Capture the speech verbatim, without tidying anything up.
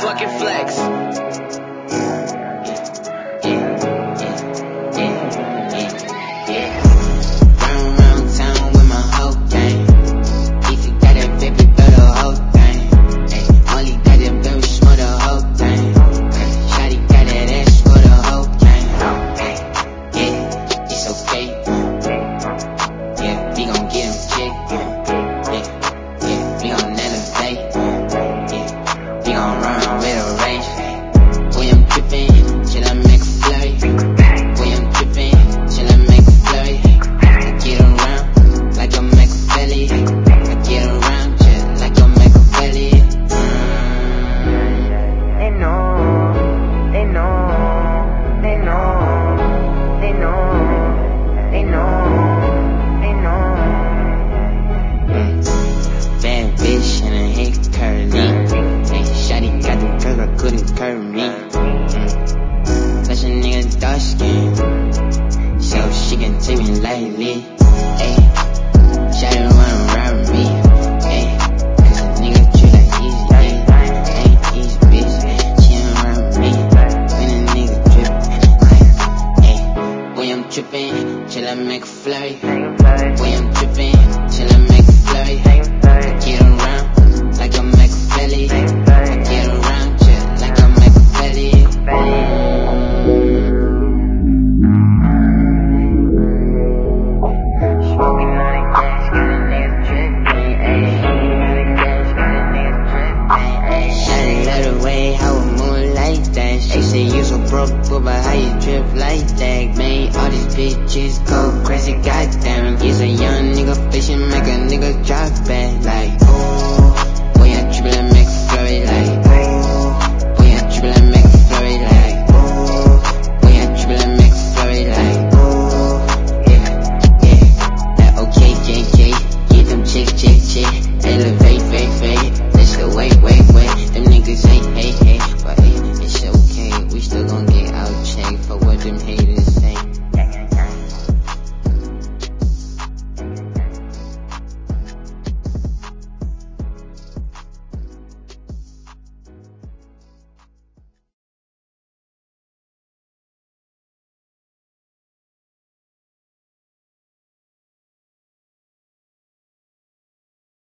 motherfucking flex. Trippin', till I make a flurry. Boy, I'm trippin', till I make a flurry. I get around like I make a belly. I get around just like I make a belly. Smoking on the gas, got a nigga trippin', ayy. Got a nigga trippin', ayy. Shawty love the way how I move like that. She say you so broke, but how you drip like that? Made all these bitches